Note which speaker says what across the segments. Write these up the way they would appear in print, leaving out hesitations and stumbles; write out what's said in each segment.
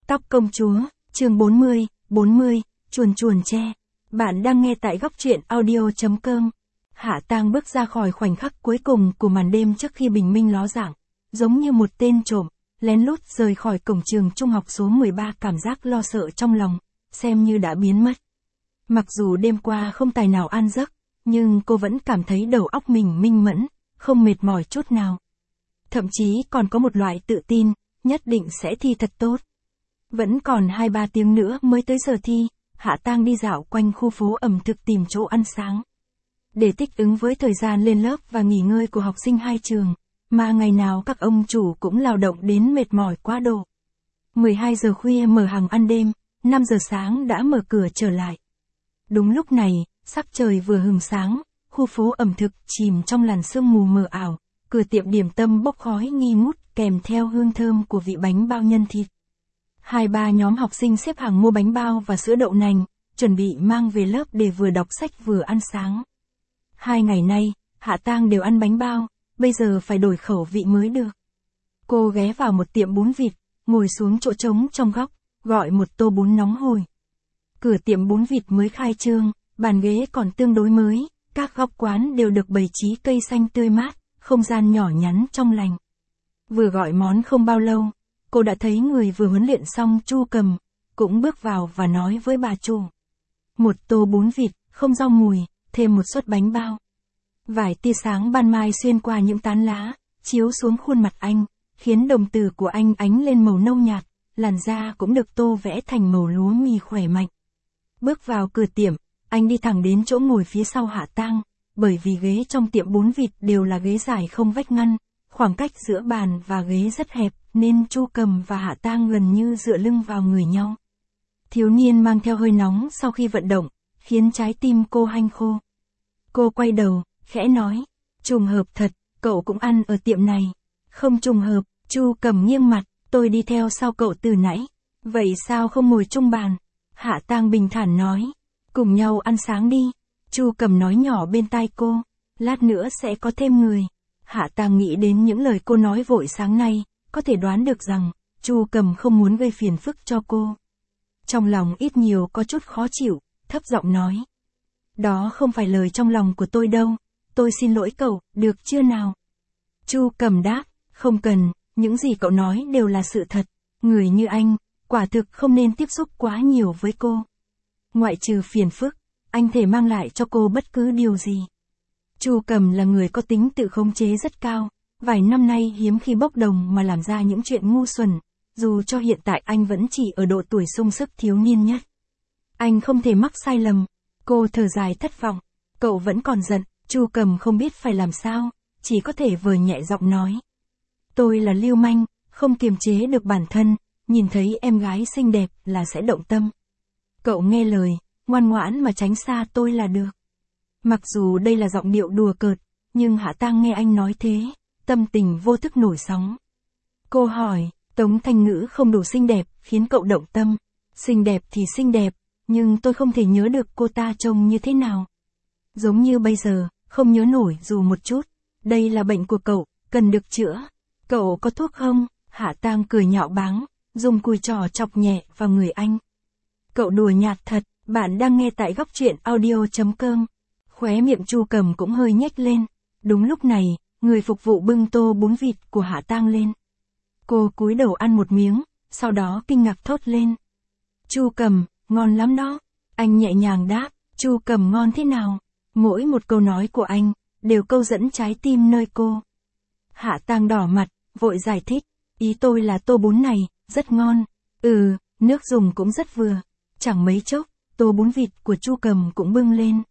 Speaker 1: Tóc công chúa, chương 40, chuồn chuồn tre. Bạn đang nghe tại góc truyện audio.com. Hạ Tang bước ra khỏi khoảnh khắc cuối cùng của màn đêm trước khi bình minh ló dạng, giống như một tên trộm, lén lút rời khỏi cổng trường trung học số 13, cảm giác lo sợ trong lòng, xem như đã biến mất. Mặc dù đêm qua không tài nào an giấc, nhưng cô vẫn cảm thấy đầu óc mình minh mẫn, không mệt mỏi chút nào. Thậm chí còn có một loại tự tin, nhất định sẽ thi thật tốt. Vẫn còn 2-3 tiếng nữa mới tới giờ thi, Hạ Tang đi dạo quanh khu phố ẩm thực tìm chỗ ăn sáng. Để thích ứng với thời gian lên lớp và nghỉ ngơi của học sinh hai trường, mà ngày nào các ông chủ cũng lao động đến mệt mỏi quá độ. 12 giờ khuya mở hàng ăn đêm, 5 giờ sáng đã mở cửa trở lại. Đúng lúc này, sắc trời vừa hừng sáng, khu phố ẩm thực chìm trong làn sương mù mờ ảo, cửa tiệm điểm tâm bốc khói nghi ngút kèm theo hương thơm của vị bánh bao nhân thịt. 2-3 nhóm học sinh xếp hàng mua bánh bao và sữa đậu nành, chuẩn bị mang về lớp để vừa đọc sách vừa ăn sáng. 2 ngày nay, Hạ Tang đều ăn bánh bao, bây giờ phải đổi khẩu vị mới được. Cô ghé vào một tiệm bún vịt, ngồi xuống chỗ trống trong góc, gọi một tô bún nóng hổi. Cửa tiệm bún vịt mới khai trương, bàn ghế còn tương đối mới, các góc quán đều được bày trí cây xanh tươi mát, không gian nhỏ nhắn trong lành. Vừa gọi món không bao lâu, cô đã thấy người vừa huấn luyện xong Chu Cầm, cũng bước vào và nói với bà chủ. Một tô bún vịt, không rau mùi, thêm một suất bánh bao. Vài tia sáng ban mai xuyên qua những tán lá, chiếu xuống khuôn mặt anh, khiến đồng tử của anh ánh lên màu nâu nhạt, làn da cũng được tô vẽ thành màu lúa mì khỏe mạnh. Bước vào cửa tiệm, anh đi thẳng đến chỗ ngồi phía sau Hạ Tang, bởi vì ghế trong tiệm bún vịt đều là ghế dài không vách ngăn, khoảng cách giữa bàn và ghế rất hẹp, nên Chu Cầm và Hạ Tang gần như dựa lưng vào người nhau. Thiếu niên mang theo hơi nóng sau khi vận động, khiến trái tim cô hanh khô. Cô quay đầu, khẽ nói, trùng hợp thật, cậu cũng ăn ở tiệm này. Không trùng hợp, Chu Cầm nghiêng mặt, tôi đi theo sau cậu từ nãy. Vậy sao không ngồi chung bàn? Hạ Tang bình thản nói, cùng nhau ăn sáng đi. Chu Cầm nói nhỏ bên tai cô, lát nữa sẽ có thêm người. Hạ Tang nghĩ đến những lời cô nói vội sáng nay, có thể đoán được rằng, Chu Cầm không muốn gây phiền phức cho cô. Trong lòng ít nhiều có chút khó chịu, thấp giọng nói. Đó không phải lời trong lòng của tôi đâu, tôi xin lỗi cậu, được chưa nào? Chu Cầm đáp, không cần, những gì cậu nói đều là sự thật, người như anh, quả thực không nên tiếp xúc quá nhiều với cô. Ngoại trừ phiền phức, anh thể mang lại cho cô bất cứ điều gì. Chu Cầm là người có tính tự khống chế rất cao, vài năm nay hiếm khi bốc đồng mà làm ra những chuyện ngu xuẩn, dù cho hiện tại anh vẫn chỉ ở độ tuổi sung sức thiếu niên nhất. Anh không thể mắc sai lầm. Cô thở dài thất vọng, cậu vẫn còn giận. Chu Cầm không biết phải làm sao, chỉ có thể vờ nhẹ giọng nói. Tôi là lưu manh, không kiềm chế được bản thân, nhìn thấy em gái xinh đẹp là sẽ động tâm. Cậu nghe lời, ngoan ngoãn mà tránh xa tôi là được. Mặc dù đây là giọng điệu đùa cợt, nhưng Hạ Tang nghe anh nói thế, tâm tình vô thức nổi sóng. Cô hỏi, Tống Thanh Ngữ không đủ xinh đẹp, khiến cậu động tâm. Xinh đẹp thì xinh đẹp, nhưng tôi không thể nhớ được cô ta trông như thế nào. Giống như bây giờ, không nhớ nổi dù một chút. Đây là bệnh của cậu, cần được chữa. Cậu có thuốc không? Hạ Tang cười nhạo báng, dùng cùi trỏ chọc nhẹ vào người anh. Cậu đùa nhạt thật, bạn đang nghe tại góc truyện audio.com. Khóe miệng Chu Cầm cũng hơi nhếch lên. Đúng lúc này, người phục vụ bưng tô bún vịt của Hạ Tang lên. Cô cúi đầu ăn một miếng, sau đó kinh ngạc thốt lên. Chu Cầm, ngon lắm đó. Anh nhẹ nhàng đáp, Chu Cầm ngon thế nào? Mỗi một câu nói của anh, đều câu dẫn trái tim nơi cô. Hạ Tang đỏ mặt, vội giải thích, ý tôi là tô bún này, rất ngon. Nước dùng cũng rất vừa. Chẳng mấy chốc, tô bún vịt của Chu Cầm cũng bưng lên.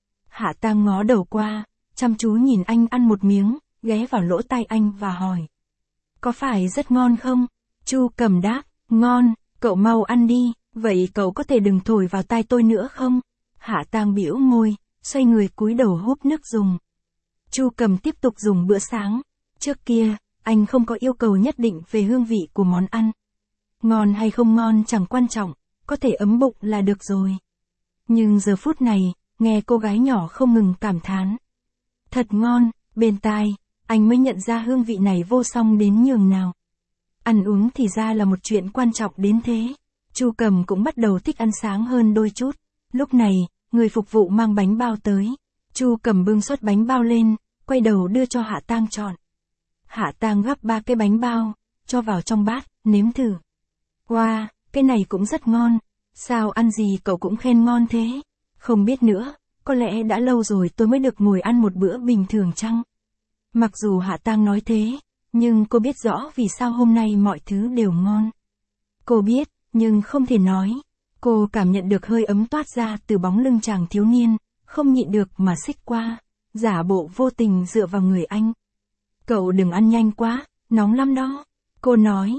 Speaker 1: Hạ Tang ngó đầu qua, chăm chú nhìn anh ăn một miếng, ghé vào lỗ tai anh và hỏi. Có phải rất ngon không? Chu Cầm đáp, ngon, cậu mau ăn đi, vậy cậu có thể đừng thổi vào tai tôi nữa không? Hạ Tang bĩu môi, xoay người cúi đầu húp nước dùng. Chu Cầm tiếp tục dùng bữa sáng. Trước kia, anh không có yêu cầu nhất định về hương vị của món ăn. Ngon hay không ngon chẳng quan trọng, có thể ấm bụng là được rồi. Nhưng giờ phút này, nghe cô gái nhỏ không ngừng cảm thán. Thật ngon, bên tai, anh mới nhận ra hương vị này vô song đến nhường nào. Ăn uống thì ra là một chuyện quan trọng đến thế. Chu Cầm cũng bắt đầu thích ăn sáng hơn đôi chút. Lúc này, người phục vụ mang bánh bao tới. Chu Cầm bưng suất bánh bao lên, quay đầu đưa cho Hạ Tang chọn. Hạ Tang gắp 3 cái bánh bao, cho vào trong bát, nếm thử. Wow, cái này cũng rất ngon. Sao ăn gì cậu cũng khen ngon thế? Không biết nữa, có lẽ đã lâu rồi tôi mới được ngồi ăn một bữa bình thường chăng? Mặc dù Hạ Tang nói thế, nhưng cô biết rõ vì sao hôm nay mọi thứ đều ngon. Cô biết, nhưng không thể nói. Cô cảm nhận được hơi ấm toát ra từ bóng lưng chàng thiếu niên, không nhịn được mà xích qua, giả bộ vô tình dựa vào người anh. Cậu đừng ăn nhanh quá, nóng lắm đó. Cô nói,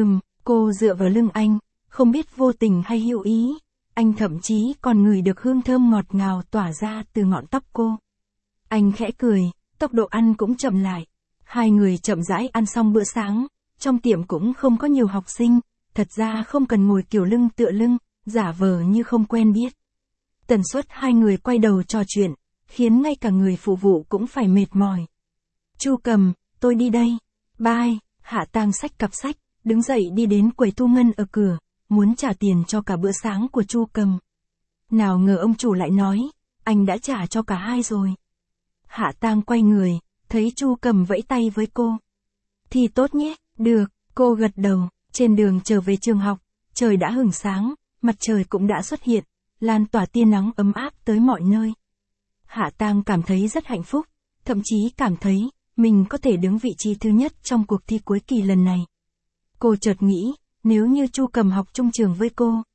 Speaker 1: cô dựa vào lưng anh, không biết vô tình hay hữu ý. Anh thậm chí còn ngửi được hương thơm ngọt ngào tỏa ra từ ngọn tóc cô. Anh khẽ cười, tốc độ ăn cũng chậm lại. Hai người chậm rãi ăn xong bữa sáng, trong tiệm cũng không có nhiều học sinh, thật ra không cần ngồi kiểu lưng tựa lưng, giả vờ như không quen biết. Tần suất hai người quay đầu trò chuyện, khiến ngay cả người phụ vụ cũng phải mệt mỏi. Chu Cầm, tôi đi đây. Bye. Hạ Tang xách cặp sách, đứng dậy đi đến quầy thu ngân ở cửa, muốn trả tiền cho cả bữa sáng của Chu Cầm. Nào ngờ ông chủ lại nói, anh đã trả cho cả hai rồi. Hạ Tang quay người, thấy Chu Cầm vẫy tay với cô. Thì tốt nhé, được, cô gật đầu. Trên đường trở về trường học, trời đã hửng sáng, mặt trời cũng đã xuất hiện, lan tỏa tia nắng ấm áp tới mọi nơi. Hạ Tang cảm thấy rất hạnh phúc, thậm chí cảm thấy mình có thể đứng vị trí thứ nhất trong cuộc thi cuối kỳ lần này. Cô chợt nghĩ, nếu như Chu Cầm học chung trường với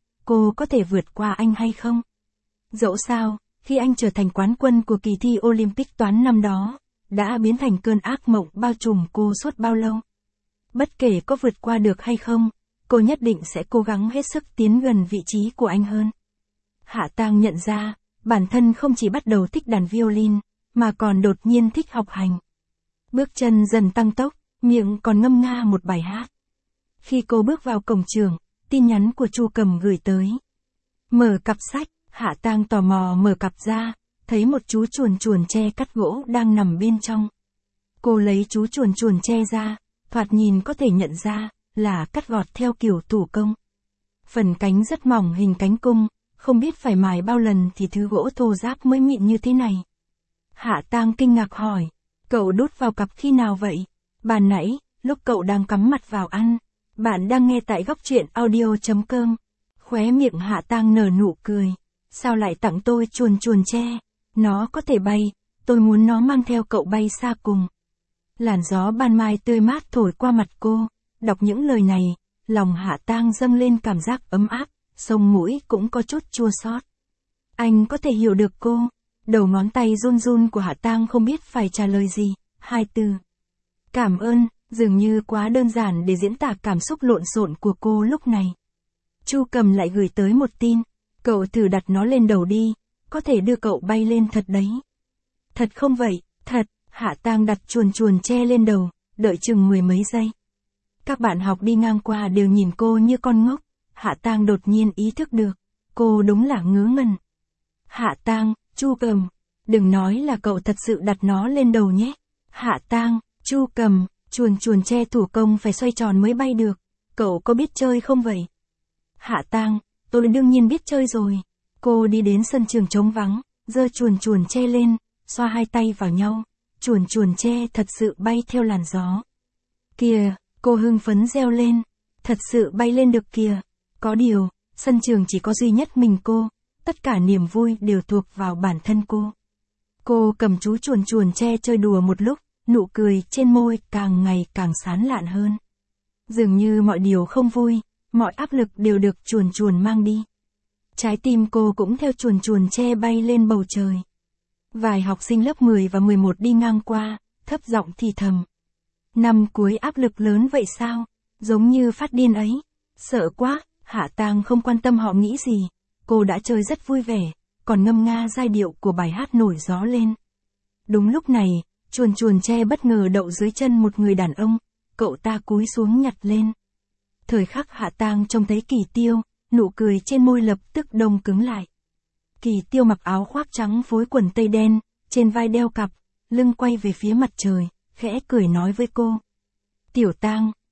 Speaker 1: cô có thể vượt qua anh hay không? Dẫu sao, khi anh trở thành quán quân của kỳ thi Olympic toán năm đó, đã biến thành cơn ác mộng bao trùm cô suốt bao lâu. Bất kể có vượt qua được hay không, cô nhất định sẽ cố gắng hết sức tiến gần vị trí của anh hơn. Hạ Tang nhận ra, bản thân không chỉ bắt đầu thích đàn violin, mà còn đột nhiên thích học hành. Bước chân dần tăng tốc, miệng còn ngâm nga một bài hát. Khi cô bước vào cổng trường, tin nhắn của Chu Cầm gửi tới. Mở cặp sách, Hạ Tang tò mò mở cặp ra, thấy một chú chuồn chuồn tre cắt gỗ đang nằm bên trong. Cô lấy chú chuồn chuồn tre ra, thoạt nhìn có thể nhận ra là cắt gọt theo kiểu thủ công. Phần cánh rất mỏng hình cánh cung, không biết phải mài bao lần thì thứ gỗ thô ráp mới mịn như thế này. Hạ Tang kinh ngạc hỏi, cậu đút vào cặp khi nào vậy? Ban nãy, lúc cậu đang cắm mặt vào ăn. Bạn đang nghe tại góc truyện audio.com. Khóe miệng Hạ Tang nở nụ cười. Sao lại tặng tôi chuồn chuồn tre? Nó có thể bay, tôi muốn nó mang theo cậu bay xa cùng. Làn gió ban mai tươi mát thổi qua mặt cô, đọc những lời này, lòng Hạ Tang dâng lên cảm giác ấm áp, sống mũi cũng có chút chua xót. Anh có thể hiểu được cô. Đầu ngón tay run run của Hạ Tang không biết phải trả lời gì, hai từ. Cảm ơn, dường như quá đơn giản để diễn tả cảm xúc lộn xộn của cô lúc này. Chu Cầm lại gửi tới một tin, cậu thử đặt nó lên đầu đi, có thể đưa cậu bay lên thật đấy. Thật không vậy? Thật. Hạ Tang đặt chuồn chuồn tre lên đầu, đợi chừng 10 mấy giây. Các bạn học đi ngang qua đều nhìn cô như con ngốc. Hạ Tang đột nhiên ý thức được, cô đúng là ngớ ngẩn. Hạ Tang, Chu Cầm, đừng nói là cậu thật sự đặt nó lên đầu nhé. Hạ Tang, Chu Cầm, chuồn chuồn tre thủ công phải xoay tròn mới bay được. Cậu có biết chơi không vậy? Hạ Tang, tôi đương nhiên biết chơi rồi. Cô đi đến sân trường trống vắng, giơ chuồn chuồn tre lên, xoa hai tay vào nhau. Chuồn chuồn tre thật sự bay theo làn gió. Kìa, cô hưng phấn reo lên. Thật sự bay lên được kìa. Có điều, sân trường chỉ có duy nhất mình cô. Tất cả niềm vui đều thuộc vào bản thân cô. Cô cầm chú chuồn chuồn tre chơi đùa một lúc, nụ cười trên môi càng ngày càng sán lạn hơn. Dường như mọi điều không vui, mọi áp lực đều được chuồn chuồn mang đi. Trái tim cô cũng theo chuồn chuồn tre bay lên bầu trời. Vài học sinh lớp 10 và 11 đi ngang qua, thấp giọng thì thầm. Năm cuối áp lực lớn vậy sao? Giống như phát điên ấy. Sợ quá, Hạ Tang không quan tâm họ nghĩ gì. Cô đã chơi rất vui vẻ, còn ngâm nga giai điệu của bài hát nổi gió lên. Đúng lúc này, chuồn chuồn tre bất ngờ đậu dưới chân một người đàn ông, cậu ta cúi xuống nhặt lên. Thời khắc Hạ Tang trông thấy Kỳ Tiêu, nụ cười trên môi lập tức đông cứng lại. Kỳ Tiêu mặc áo khoác trắng phối quần tây đen, trên vai đeo cặp, lưng quay về phía mặt trời, khẽ cười nói với cô. Tiểu Tang,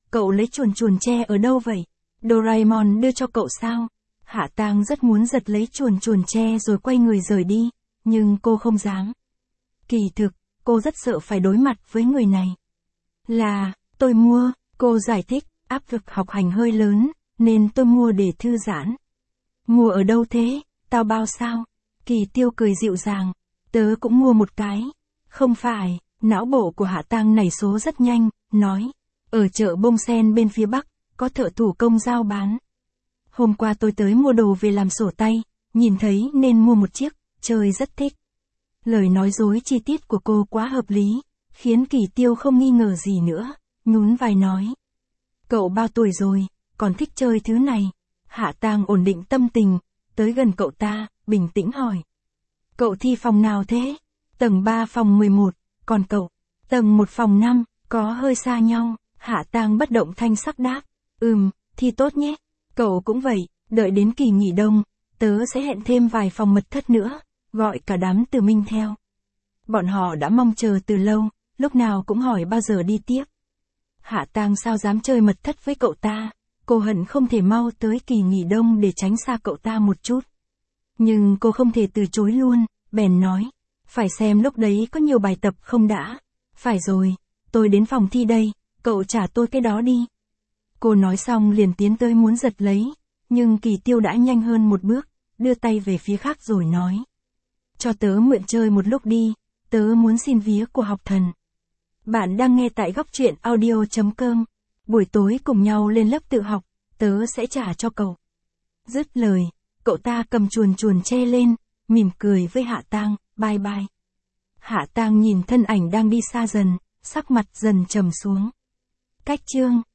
Speaker 1: cậu lấy chuồn chuồn tre ở đâu vậy? Doraemon đưa cho cậu sao? Hạ Tang rất muốn giật lấy chuồn chuồn tre rồi quay người rời đi, nhưng cô không dám. Kỳ thực, cô rất sợ phải đối mặt với người này. Là, tôi mua, cô giải thích, áp lực học hành hơi lớn, nên tôi mua để thư giãn. Mua ở đâu thế? Tao bao sao? Kỳ Tiêu cười dịu dàng, tớ cũng mua một cái. Không phải, não bộ của Hạ Tang nảy số rất nhanh, nói, ở chợ Bông Sen bên phía Bắc, có thợ thủ công giao bán. Hôm qua tôi tới mua đồ về làm sổ tay, nhìn thấy nên mua một chiếc, chơi rất thích. Lời nói dối chi tiết của cô quá hợp lý, khiến Kỳ Tiêu không nghi ngờ gì nữa, nhún vai nói. Cậu bao tuổi rồi, còn thích chơi thứ này? Hạ Tang ổn định tâm tình, tới gần cậu ta, bình tĩnh hỏi. Cậu thi phòng nào thế? Tầng 3 phòng 11, còn cậu? Tầng 1 phòng 5, có hơi xa nhau. Hạ Tang bất động thanh sắc đáp. Thi tốt nhé. Cậu cũng vậy, đợi đến kỳ nghỉ đông, tớ sẽ hẹn thêm vài phòng mật thất nữa, gọi cả đám Từ Minh theo. Bọn họ đã mong chờ từ lâu, lúc nào cũng hỏi bao giờ đi tiếp. Hạ Tang sao dám chơi mật thất với cậu ta, cô hận không thể mau tới kỳ nghỉ đông để tránh xa cậu ta một chút. Nhưng cô không thể từ chối luôn, bèn nói, phải xem lúc đấy có nhiều bài tập không đã. Phải rồi, tôi đến phòng thi đây, cậu trả tôi cái đó đi. Cô nói xong liền tiến tới muốn giật lấy, nhưng Kỳ Tiêu đã nhanh hơn một bước, đưa tay về phía khác rồi nói. Cho tớ mượn chơi một lúc đi, tớ muốn xin vía của học thần. Bạn đang nghe tại Góc Truyện Audio.com. Buổi tối cùng nhau lên lớp tự học, tớ sẽ trả cho cậu. Dứt lời, cậu ta cầm chuồn chuồn tre lên, mỉm cười với Hạ Tang, bye bye. Hạ Tang nhìn thân ảnh đang đi xa dần, sắc mặt dần trầm xuống. Cách chương